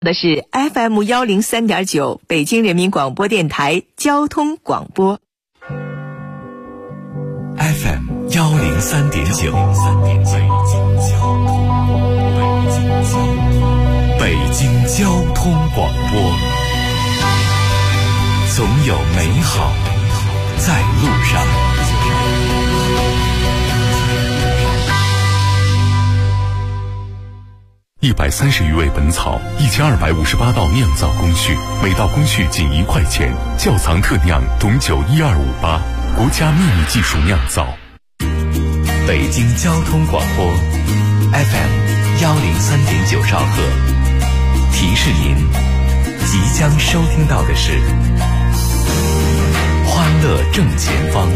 的是 FM103.9 北京人民广播电台交通广播。 FM103.9 北京交通广播，总有美好在路上。130余味本草，1258道酿造工序，每道工序仅1块钱。窖藏特酿董酒12588，国家秘密技术酿造。北京交通广播 FM103.9兆赫，提示您即将收听到的是欢乐正前方。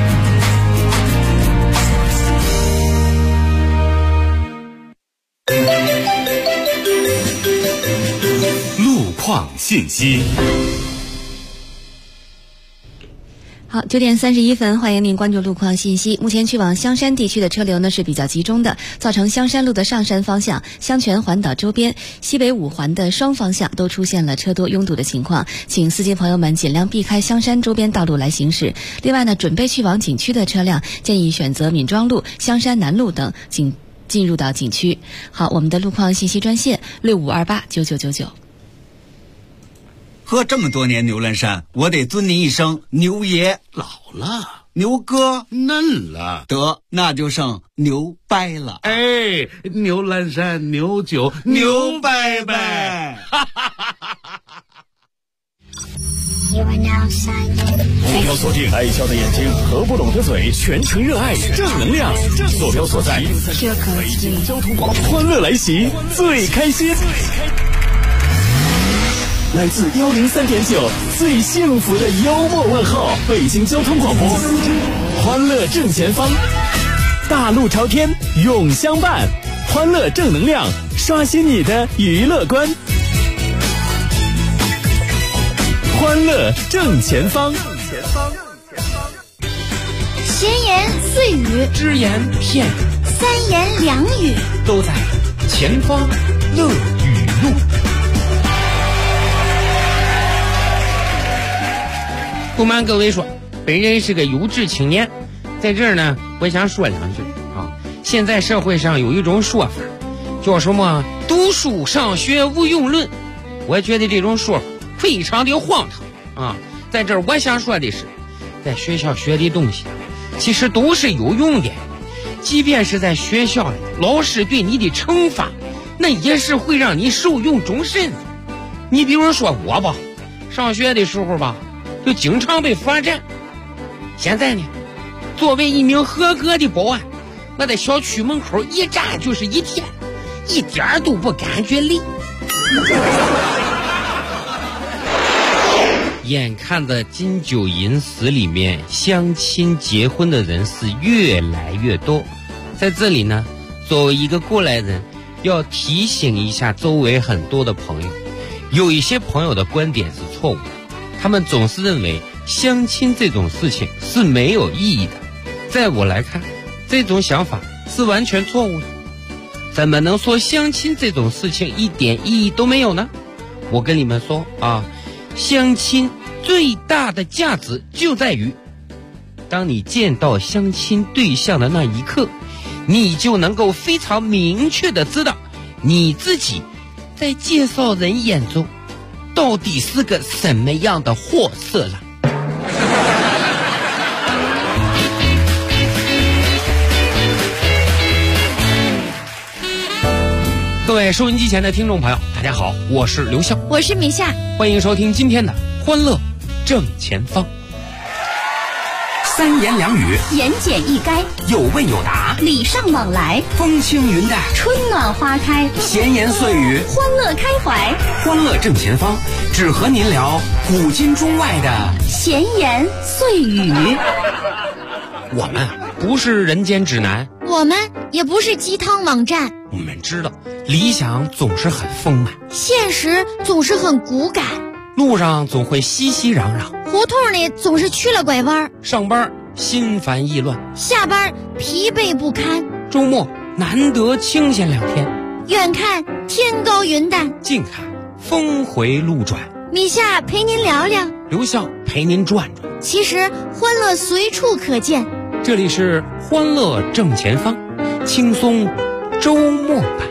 路况信息。 好，9点31分，欢迎您关注路况信息。目前去往香山地区的车流呢是比较集中的，造成香山路的上山方向、香泉环岛周边、西北五环的双方向都出现了车多拥堵的情况，请司机朋友们尽量避开香山周边道路来行驶。另外呢，准备去往景区的车辆建议选择闵庄路、香山南路等进入到景区。好，我们的路况信息专线65289999。 喝这么多年牛栏山，我得尊您一声牛爷。 老了， 牛哥嫩了， 得那就剩牛掰了。 哎，牛栏山牛酒牛掰掰。 坐标锁定爱笑的眼睛和不拢的嘴，全程热爱正能量。坐标所在北京交通广播，欢乐来袭，最开心。来自103.9最幸福的幽默问候，北京交通广播，欢乐正前方，大路朝天永相伴，欢乐正能量，刷新你的娱乐观，欢乐正前方。 闲言碎语， 只言片语， 三言两语， 都在前方乐语录。不瞒各位说，本人是个优质青年，在这儿呢，我想说两句啊。现在社会上有一种说法，叫什么“读书上学无用论”，我觉得这种说法非常的荒唐啊。在这儿我想说的是，在学校学的东西其实都是有用的，即便是在学校里，老师对你的惩罚，那也是会让你受用终身的。你比如说我吧，上学的时候吧，就经常被罚站。现在呢，作为一名合格的保安，我在小区门口一站就是一天，一点都不感觉累。眼看着金九银十里面相亲结婚的人是越来越多，在这里呢，作为一个过来人，要提醒一下周围很多的朋友，有一些朋友的观点是错误的，他们总是认为相亲这种事情是没有意义的。在我来看，这种想法是完全错误的。怎么能说相亲这种事情一点意义都没有呢？我跟你们说啊，相亲最大的价值就在于，当你见到相亲对象的那一刻，你就能够非常明确的知道你自己在介绍人眼中到底是个什么样的货色了。各位收音机前的听众朋友，大家好，我是刘笑， 我是米夏， 欢迎收听今天的欢乐正前方。 三言两语， 言简意赅， 有问有答， 礼尚往来， 风轻云淡， 春暖花开， 闲言碎语， 欢乐开怀。 欢乐正前方，只和您聊古今中外的闲言碎语。 我们不是人间指南， 我们也不是鸡汤网站， 我们知道理想总是很丰满， 现实总是很骨感， 路上总会熙熙攘攘， 胡同里总是曲了拐弯， 上班心烦意乱， 下班疲惫不堪， 周末难得清闲2天。 远看天高云淡， 近看峰回路转， 米夏陪您聊聊， 刘笑陪您转转。 其实欢乐随处可见。 这里是欢乐正前方，轻松周末版。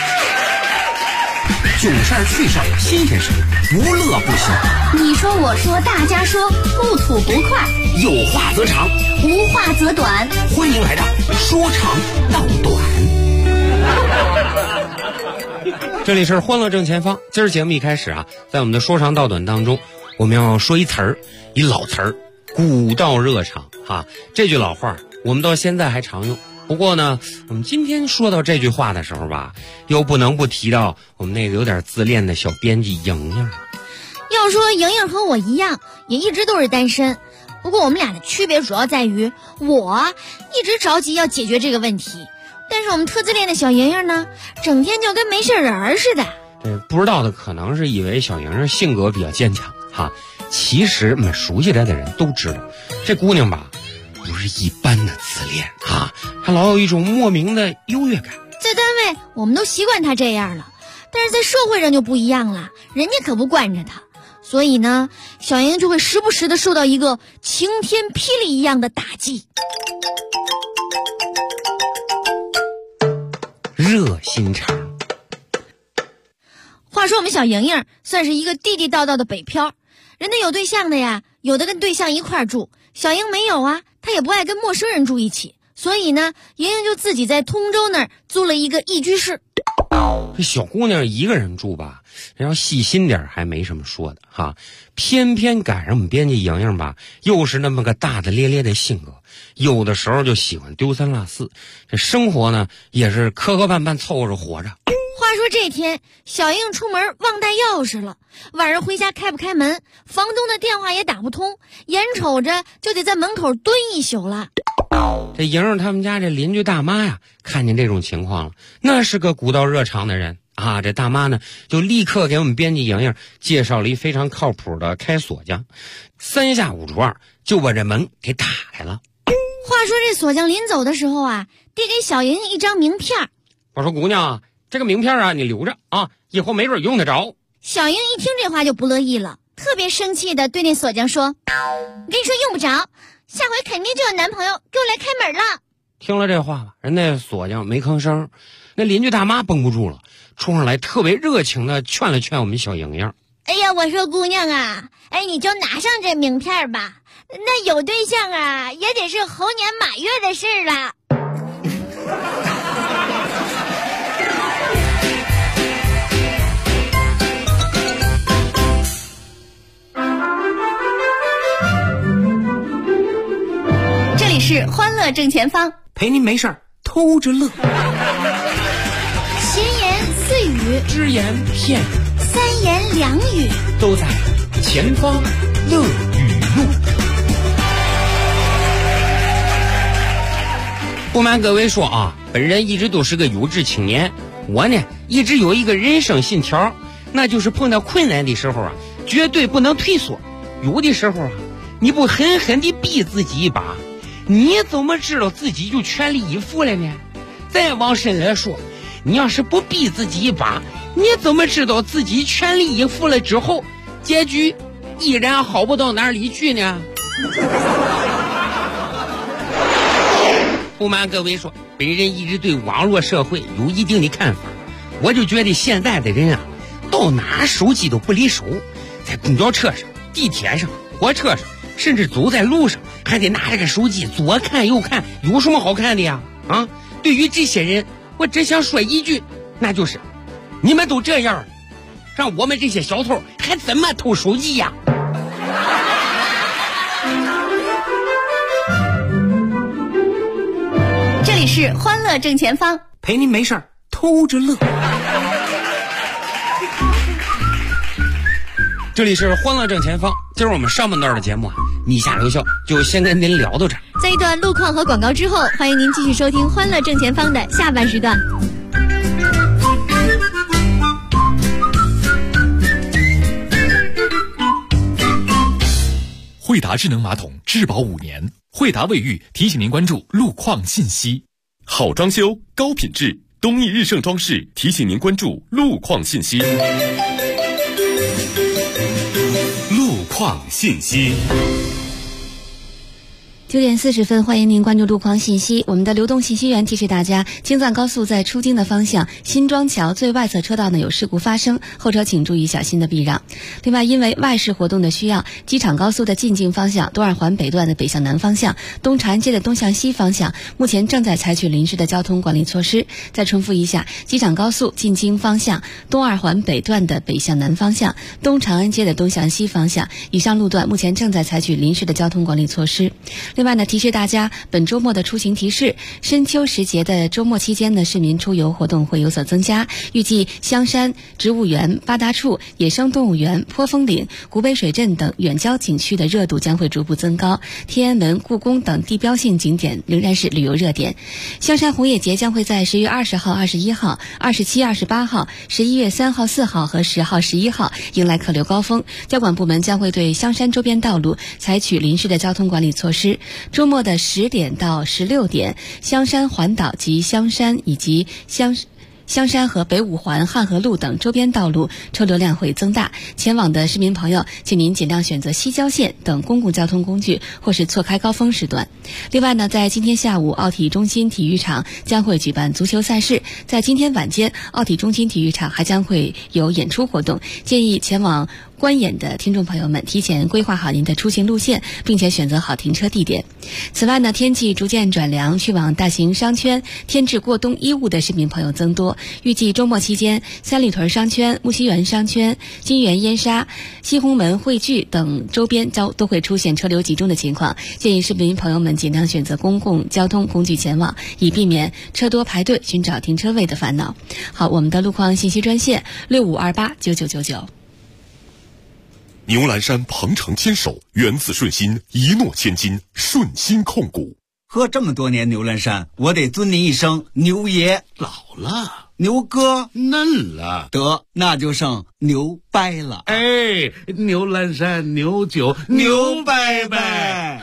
囧事儿、趣事儿、新鲜事儿，无乐不休。 你说我说大家说，不吐不快， 有话则长， 无话则短。 欢迎来到说长道短。 这里是欢乐正前方。今儿节目一开始啊，在我们的说长道短当中，我们要说一词儿，一老词儿，古道热肠哈。这句老话我们到现在还常用。不过呢，我们今天说到这句话的时候吧，又不能不提到我们那个有点自恋的小编辑莹莹。 要说莹莹和我一样，也一直都是单身。不过我们俩的区别主要在于，我一直着急要解决这个问题，但是我们特自恋的小莹莹呢，整天就跟没事人似的。 不知道的可能是以为小莹莹性格比较坚强哈，其实我们熟悉她的人都知道，这姑娘吧，不是一般的自恋啊，她老有一种莫名的优越感。 在单位我们都习惯她这样了，但是在社会上就不一样了，人家可不惯着她。所以呢，小莹就会时不时的受到一个晴天霹雳一样的打击。 热心肠。 话说我们小莹莹算是一个地地道道的北漂，人家有对象的呀，有的跟对象一块住，小莹没有啊，她也不爱跟陌生人住一起，所以呢，莹莹就自己在通州那儿租了一个一居室。 这小姑娘一个人住吧，要细心点还没什么说的哈，偏偏赶上我们编辑莹莹吧，又是那么个大大咧咧的性格，有的时候就喜欢丢三落四，这生活呢也是磕磕绊绊凑合着活着。 话说这天，小莹出门忘带钥匙了，晚上回家开不开门，房东的电话也打不通，眼瞅着就得在门口蹲一宿了。 这莹莹他们家这邻居大妈呀，看见这种情况了，那是个古道热肠的人啊。这大妈呢，就立刻给我们编辑莹莹介绍了一非常靠谱的开锁匠，三下五除二就把这门给打开了。 话说这锁匠临走的时候啊，递给小莹一张名片。 我说姑娘，这个名片啊，你留着啊，以后没准用得着。 小莹一听这话就不乐意了，特别生气的对那锁匠说：“我跟你说用不着，下回肯定就有男朋友给我来开门了。” 听了这话吧，人那锁匠没吭声，那邻居大妈绷不住了，冲上来特别热情的劝了劝我们小莹莹。 哎呀，我说姑娘啊，你就拿上这名片吧，那有对象啊，也得是猴年马月的事了。这里是欢乐正前方， 陪您没事儿偷着乐。 闲言碎语， 只言片语， 三言两语， 都在前方乐语录。不瞒各位说啊，本人一直都是个优质青年，我呢一直有一个人生信条，那就是碰到困难的时候啊，绝对不能退缩。有的时候啊，你不狠狠地逼自己一把，你怎么知道自己就全力以赴了呢？再往深来说，你要是不逼自己一把，你怎么知道自己全力以赴了之后，结局依然好不到哪里去呢？不瞒各位说，本人一直对网络社会有一定的看法，我就觉得现在的人啊，到哪手机都不离手，在公交车上、地铁上、火车上，甚至走在路上，还得拿着个手机左看右看，有什么好看的呀？啊！对于这些人，我只想说一句，那就是你们都这样了，让我们这些小偷还怎么偷手机呀？ 这里是欢乐正前方， 陪您没事儿偷着乐。 这里是欢乐正前方，今儿我们上半段的节目啊，米夏留校就先跟您聊到这儿。 在一段路况和广告之后，欢迎您继续收听欢乐正前方的下半时段。 惠达智能马桶质保5年，惠达卫浴提醒您关注路况信息。 好装修高品质，东益日盛装饰提醒您关注路况信息。 况信息。 9点40分，欢迎您关注路况信息。我们的流动信息员提示大家，京藏高速在出京的方向新庄桥最外侧车道呢有事故发生，后车请注意小心的避让。另外，因为外事活动的需要，机场高速的进京方向东二环北段的北向南方向、东长安街的东向西方向，目前正在采取临时的交通管理措施。再重复一下，机场高速进京方向东二环北段的北向南方向、东长安街的东向西方向，以上路段目前正在采取临时的交通管理措施。另外呢，提示大家本周末的出行提示：深秋时节的周末期间呢，市民出游活动会有所增加。预计香山植物园、八大处野生动物园、坡峰岭、古北水镇等远郊景区的热度将会逐步增高。天安门、故宫等地标性景点仍然是旅游热点。香山红叶节将会在10月20号、21号、27、28号、11月3号、4号和10号、11号迎来客流高峰。交管部门将会对香山周边道路采取临时的交通管理措施。周末的10点到16点，香山环岛及香山以及香山和北五环、汉河路等周边道路车流量会增大，前往的市民朋友，请您尽量选择西郊线等公共交通工具，或是错开高峰时段。另外呢，在今天下午，奥体中心体育场将会举办足球赛事，在今天晚间，奥体中心体育场还将会有演出活动，建议前往观演的听众朋友们提前规划好您的出行路线，并且选择好停车地点。此外呢，天气逐渐转凉，去往大型商圈、添置过冬衣物的市民朋友增多。预计周末期间，三里屯商圈、木樨园商圈、金源烟沙、西红门汇聚等周边都会出现车流集中的情况，建议市民朋友们尽量选择公共交通工具前往，以避免车多排队寻找停车位的烦恼。好，我们的路况信息专线65289999。 牛栏山鹏程牵手，源自顺心，一诺千金，顺心控股。 喝这么多年牛栏山，我得尊您一声牛爷。 老了， 牛哥嫩了， 得那就剩牛掰了。 哎，牛栏山牛酒牛掰掰。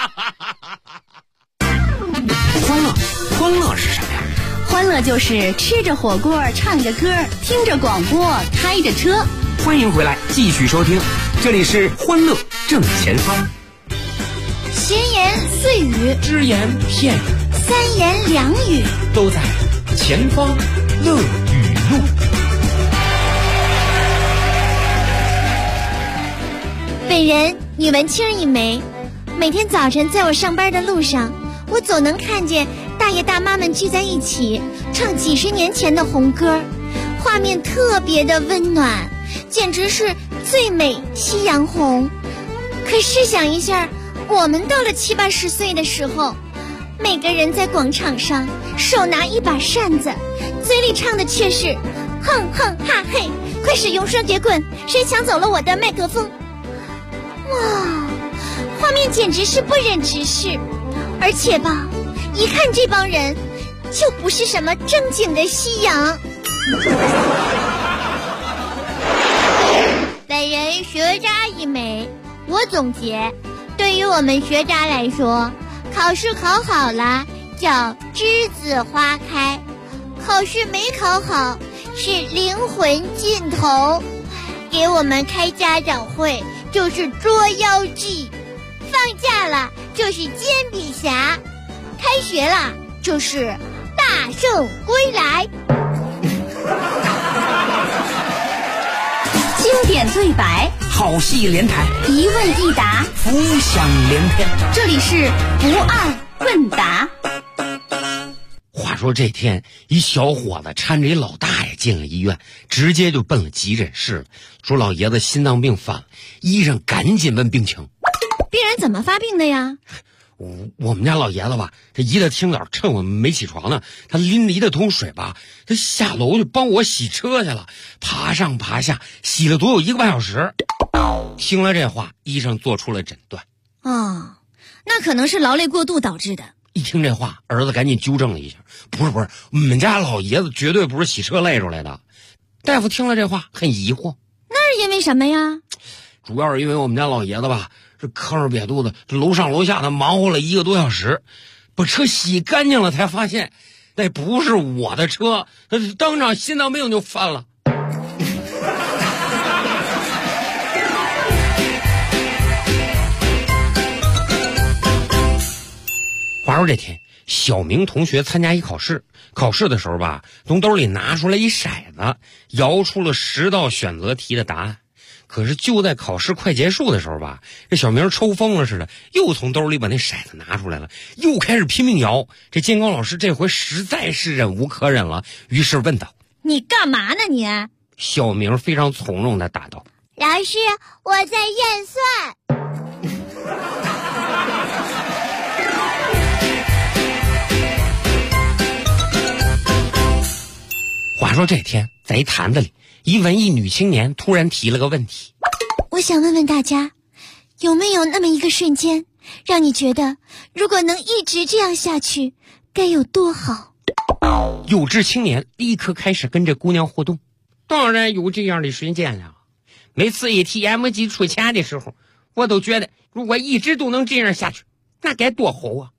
欢乐是什么呀？ 欢乐就是吃着火锅，唱着歌，听着广播，开着车。 欢迎回来，继续收听，这里是欢乐正前方。 闲言碎语， 只言片语， 三言两语， 都在前方乐语录。 本人女文青一枚，每天早晨在我上班的路上，我总能看见大爷大妈们聚在一起唱几十年前的红歌，画面特别的温暖，简直是最美夕阳红。可试想一下，我们到了70、80岁的时候，每个人在广场上手拿一把扇子，嘴里唱的却是哼哼哈嘿，快使用双截棍，谁抢走了我的麦克风。哇，画面简直是不忍直视。而且吧，一看这帮人就不是什么正经的夕阳。本人学渣一枚，我总结，对于我们学渣来说，考试考好了叫栀子花开，考试没考好是灵魂尽头。给我们开家长会就是捉妖记，放假了就是煎饼侠，开学了就是大圣归来。 经典对白， 好戏连台， 一问一答， 浮想联翩。 这里是不二问答。 话说这天，一小伙子搀着一老大爷进了医院，直接就奔了急诊室了，说老爷子心脏病犯了。医生赶紧问病情。 病人怎么发病的呀？ 我们家老爷子吧，这一大清早趁我们没起床呢，他拎了一大桶水吧，他下楼就帮我洗车去了，爬上爬下，洗了足有1个半小时。听了这话，医生做出了诊断。 那可能是劳累过度导致的。 一听这话，儿子赶紧纠正了一下，不是，我们家老爷子绝对不是洗车累出来的。大夫听了这话很疑惑， 那是因为什么呀？ 主要是因为我们家老爷子吧，这坑着瘪肚子，楼上楼下的忙活了1个多小时，把车洗干净了，才发现那不是我的车，当场心脏病就犯了。 说这天，小明同学参加一考试，考试的时候吧，从兜里拿出来一骰子，摇出了10道选择题的答案。可是就在考试快结束的时候吧，这小明抽风了似的，又从兜里把那骰子拿出来了，又开始拼命摇。这监考老师这回实在是忍无可忍了，于是问道：“ 你干嘛呢你？” 小明非常从容地答道：“ 老师，我在验算。” 话说这天，在一坛子里，一文艺女青年突然提了个问题：“ 我想问问大家，有没有那么一个瞬间，让你觉得如果能一直这样下去，该有多好？” 有志青年立刻开始跟这姑娘互动。当然有这样的瞬间了。每次 ATM 机出钱的时候，我都觉得如果一直都能这样下去，那该多好啊！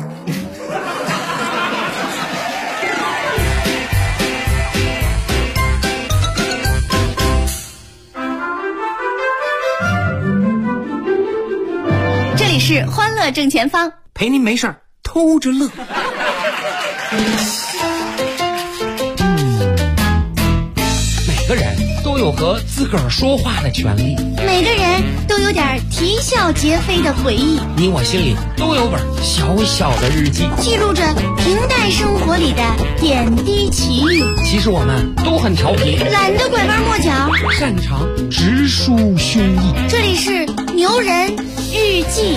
这里是欢乐正前方， 陪您没事儿偷着乐。 每个人都有和自个儿说话的权利， 每个人都有点啼笑皆非的回忆， 你我心里都有本小小的日记， 记录着平淡生活里的点滴奇遇。 其实我们都很调皮， 懒得拐弯抹角， 擅长直抒胸臆。 这里是牛人日记。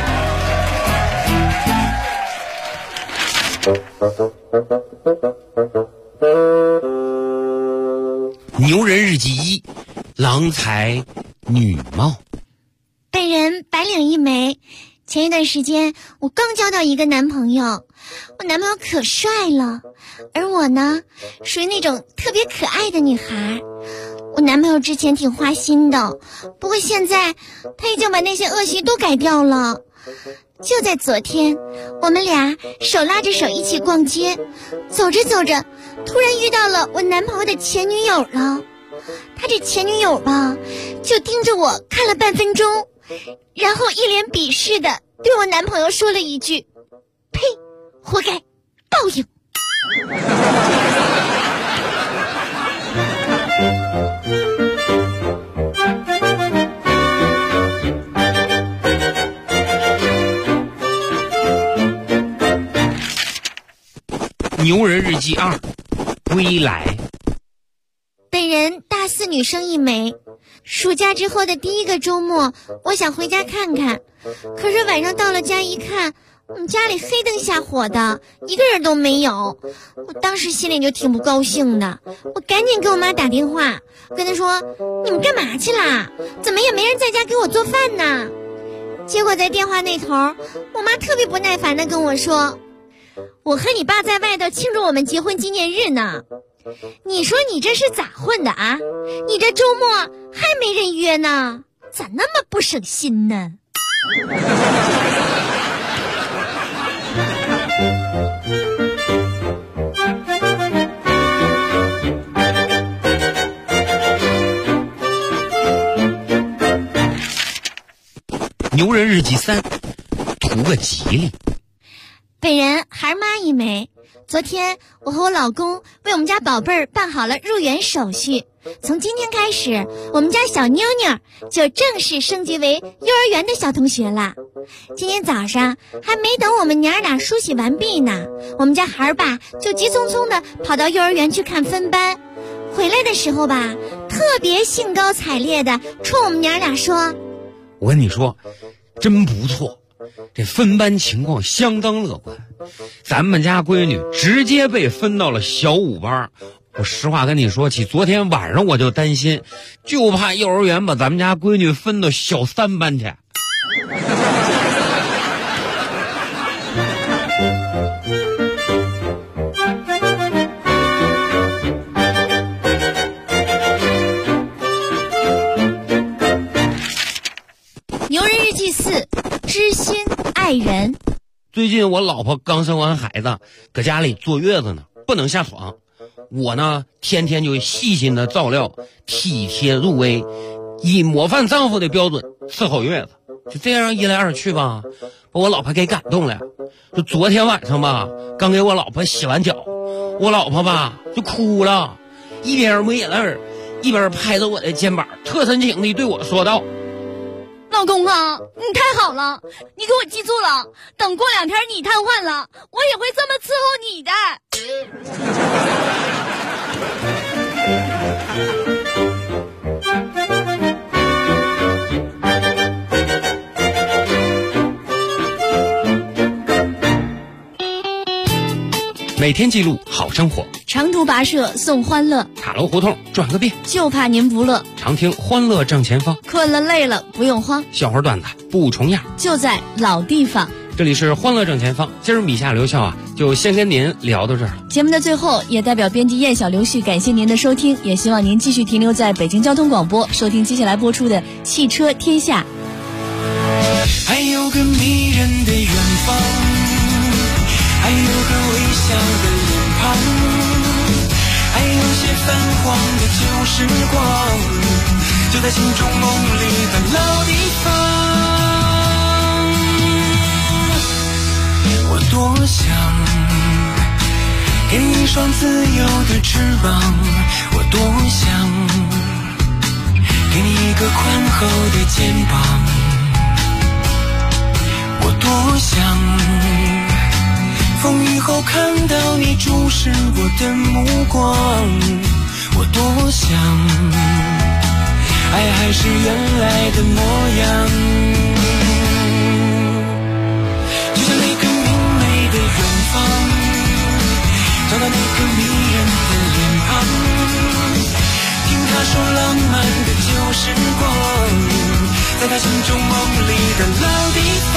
牛人日记1：郎才女貌。 本人白领一枚，前一段时间我刚交到一个男朋友，我男朋友可帅了，而我呢，属于那种特别可爱的女孩。我男朋友之前挺花心的，不过现在他已经把那些恶习都改掉了。就在昨天，我们俩手拉着手一起逛街，走着走着，突然遇到了我男朋友的前女友了。他这前女友吧，就盯着我看了半分钟，然后一脸鄙视的对我男朋友说了一句：“呸，活该，报应。” 牛人日记2：归来。 本人大4女生一枚，暑假之后的第一个周末，我想回家看看，可是晚上到了家一看，我们家里黑灯瞎火的，一个人都没有。我当时心里就挺不高兴的，我赶紧给我妈打电话，跟她说：“你们干嘛去啦？怎么也没人在家给我做饭呢？”结果在电话那头，我妈特别不耐烦的跟我说：“我和你爸在外头庆祝我们结婚纪念日呢。你说你这是咋混的啊？你这周末还没人约呢，咋那么不省心呢？” 牛人日记3：图个吉利。 本人孩妈一枚，昨天我和我老公为我们家宝贝儿办好了入园手续，从今天开始，我们家小妞妞就正式升级为幼儿园的小同学了。今天早上还没等我们娘俩梳洗完毕呢，我们家孩儿爸就急匆匆的跑到幼儿园去看分班，回来的时候吧，特别兴高采烈的冲我们娘俩说：“ 我跟你说，真不错，这分班情况相当乐观，咱们家闺女直接被分到了小5班。我实话跟你说起，昨天晚上我就担心，就怕幼儿园把咱们家闺女分到小3班去。” 牛人日记4：知心爱人。 最近我老婆刚生完孩子，搁家里坐月子呢，不能下床。我呢，天天就细心的照料，体贴入微，以模范丈夫的标准伺候月子。就这样一来二去吧，把我老婆给感动了。 就昨天晚上吧，刚给我老婆洗完脚，我老婆吧就哭了，一边抹眼泪一边拍着我的肩膀，特深情地对我说道： 老公啊，你太好了，你给我记住了，等过2天你瘫痪了，我也会这么伺候你的。 每天记录好生活， 长途跋涉送欢乐， 塔楼胡同转个遍， 就怕您不乐。 常听欢乐正前方， 困了累了不用慌， 小花段子不重样， 就在老地方。 这里是欢乐正前方，今儿米夏留校啊，就先跟您聊到这儿了。 节目的最后，也代表编辑燕小刘旭感谢您的收听，也希望您继续停留在北京交通广播，收听接下来播出的汽车天下。 还有个迷人的远方，还有个微笑的脸庞，还有些泛黄的旧时光，就在心中梦里的老地方。我多想给你一双自由的翅膀，我多想给你一个宽厚的肩膀，我多想风雨后看到你注视我的目光，我多想爱还是原来的模样，就像那个明媚的远方，找到那个迷人的脸庞，听他说浪漫的旧时光，在他心中梦里的老地方。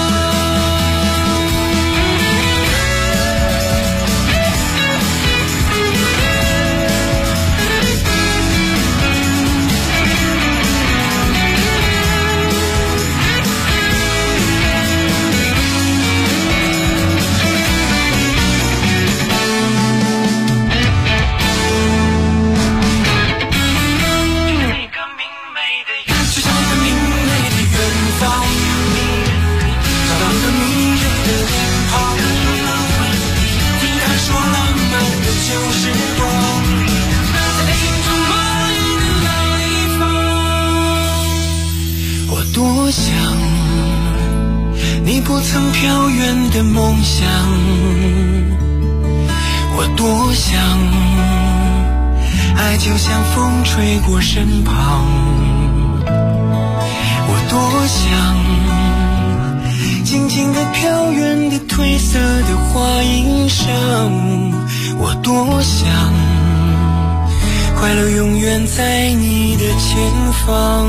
多想你不曾飘远的梦想，我多想爱就像风吹过身旁，我多想静静地飘远的褪色的花音声，我多想快乐永远在你的前方。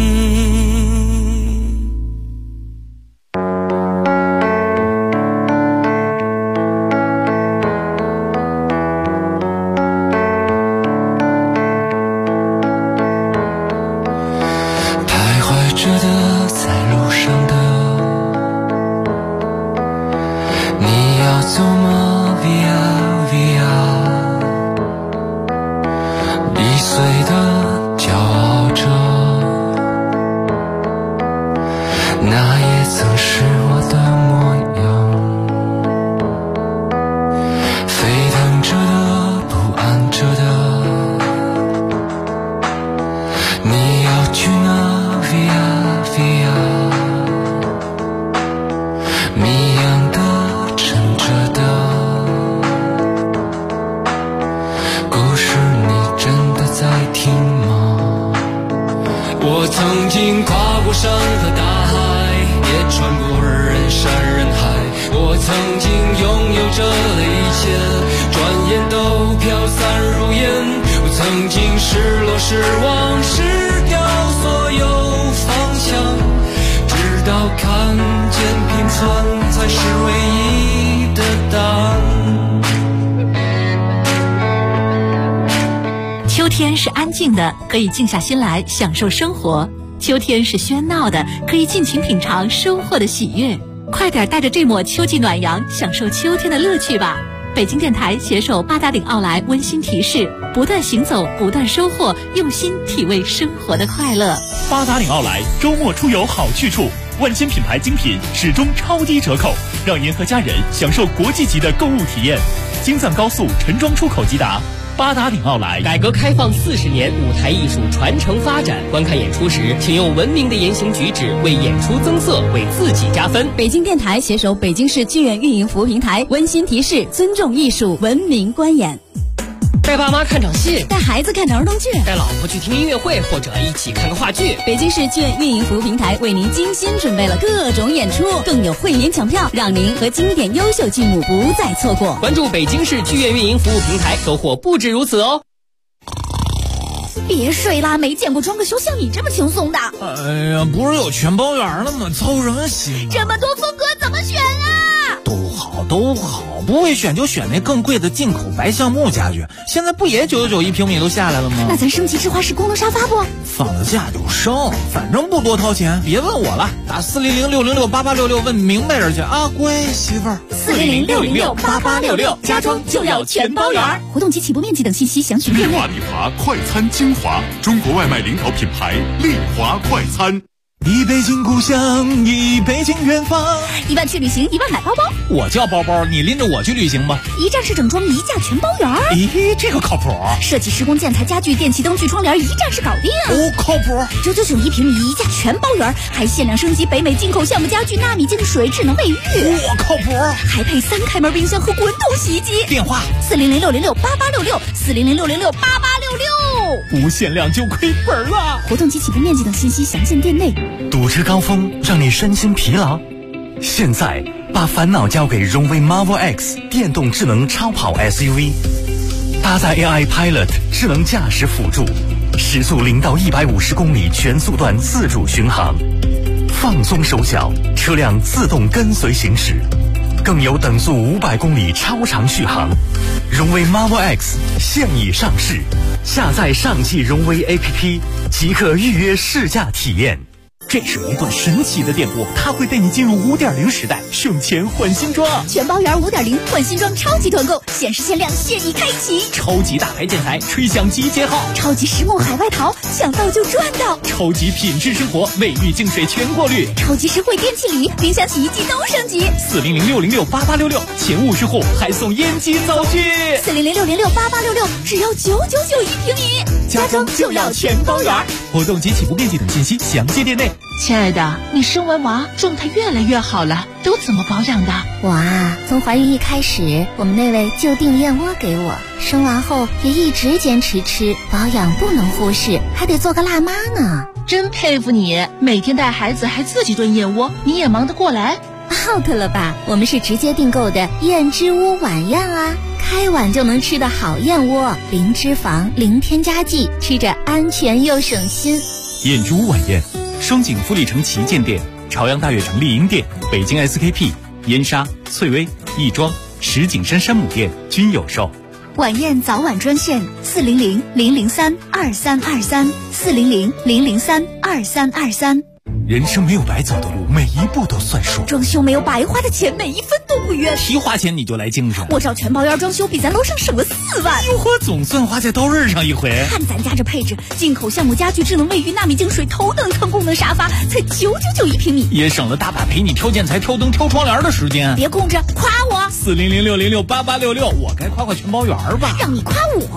我曾经跨过山和大海，也穿过人山人海，我曾经拥有着的一切，转眼都飘散如烟。我曾经失落失望失掉所有方向，直到看见平凡才是唯一的答案。 秋天是安静的，可以静下心来享受生活；秋天是喧闹的，可以尽情品尝收获的喜悦。快点带着这抹秋季暖阳，享受秋天的乐趣吧！北京电台携手八达岭奥莱温馨提示：不断行走，不断收获，用心体味生活的快乐。 八达岭奥莱周末出游好去处，万千品牌精品始终超低折扣。 让您和家人享受国际级的购物体验。京藏高速陈庄出口即达，八达岭奥莱。 改革开放40年，舞台艺术传承发展。观看演出时，请用文明的言行举止为演出增色，为自己加分。 北京电台携手北京市剧院运营服务平台温馨提示：尊重艺术，文明观演。 带爸妈看场戏， 带孩子看场儿童剧， 带老婆去听音乐会，或者一起看个话剧。 北京市剧院运营服务平台为您精心准备了各种演出，更有会员抢票，让您和经典优秀剧目不再错过。 关注北京市剧院运营服务平台，收获不止如此哦。 别睡啦，没见过装个修像你这么轻松的。 哎呀，不是有全包圆了吗？操什么心？ 这么多风格怎么选啊？ 都好，不会选就选那更贵的进口白橡木家具。现在不也999一平米都下来了吗？ 那咱升级智化式功能沙发不？ 放了假就升，反正不多掏钱。别问我了，打400-606-8866问明白人去啊，乖媳妇儿。 400-606-8866，家装就要全包圆。活动及起步面积等信息详询店内。 丽华快餐精华，中国外卖领导品牌，丽华快餐。 一北京故乡，一北京远方。 1万去旅行，1万买包包。 我叫包包，你拎着我去旅行吧。 一站式整装，一价全包圆。 咦，这个靠谱。 设计施工建材家具电器灯具窗帘一站式搞定。 哦，靠谱。 999一平米，一价全包圆，还限量升级北美进口橡木家具纳米净水智能卫浴。 我靠谱。 还配3开门冰箱和滚筒洗衣机。 电话 400-606-8866，400-606-8866。 不限量就亏本了。 活动及起步面积等信息详见店内。 堵车高峰让你身心疲劳，现在把烦恼交给荣威 Marvel X 电动智能超跑 SUV， 搭载 AI Pilot 智能驾驶辅助，时速0到150公里全速段自主巡航，放松手脚，车辆自动跟随行驶，更有等速500公里超长续航。荣威 Marvel X 现已上市，下载上汽荣威 APP 即可预约试驾体验。 这是一段神奇的电波，它会带你进入5.0时代，省钱换新装。 全包圆5.0换新装超级团购，限时限量，现已开启。 超级大牌建材，吹响集结号。 超级实木海外淘，抢到就赚到。 超级品质生活，卫浴净水全过滤。 超级实惠电器礼，冰箱洗衣机都升级。 400-606-8866，前50户还送烟机灶具。 400-606-8866，只要999一平米， 家装就要全包圆。 活动及起步面积等信息详见店内。 亲爱的，你生完娃状态越来越好了，都怎么保养的？ 我啊，从怀孕一开始，我们那位就订燕窝给我，生完后也一直坚持吃，保养不能忽视，还得做个辣妈呢。 真佩服你，每天带孩子还自己炖燕窝，你也忙得过来 ？out 了吧？我们是直接订购的燕之屋晚宴啊，开碗就能吃的好燕窝，零脂肪，零添加剂，吃着安全又省心。 燕之屋晚宴，双井富力城旗舰店、朝阳大悦城丽婴店、北京 SKP、燕莎、翠微、亦庄、石景山山姆店均有售。 晚宴早晚专线400-003-2323，400-003-2323。 人生没有白走的路，每一步都算数。 装修没有白花的钱，每一分都不冤。 提花钱你就来精神， 我找全包圆装修，比咱楼上省了4万。 哟呵，总算花在刀刃上一回。 看咱家这配置，进口橡木家具、智能卫浴、纳米净水、头等舱功能沙发，才999一平米， 也省了大把陪你挑建材、挑灯、挑窗帘的时间。 别空着，夸我。 400-606-8866，我该夸全包圆吧？ 让你夸我。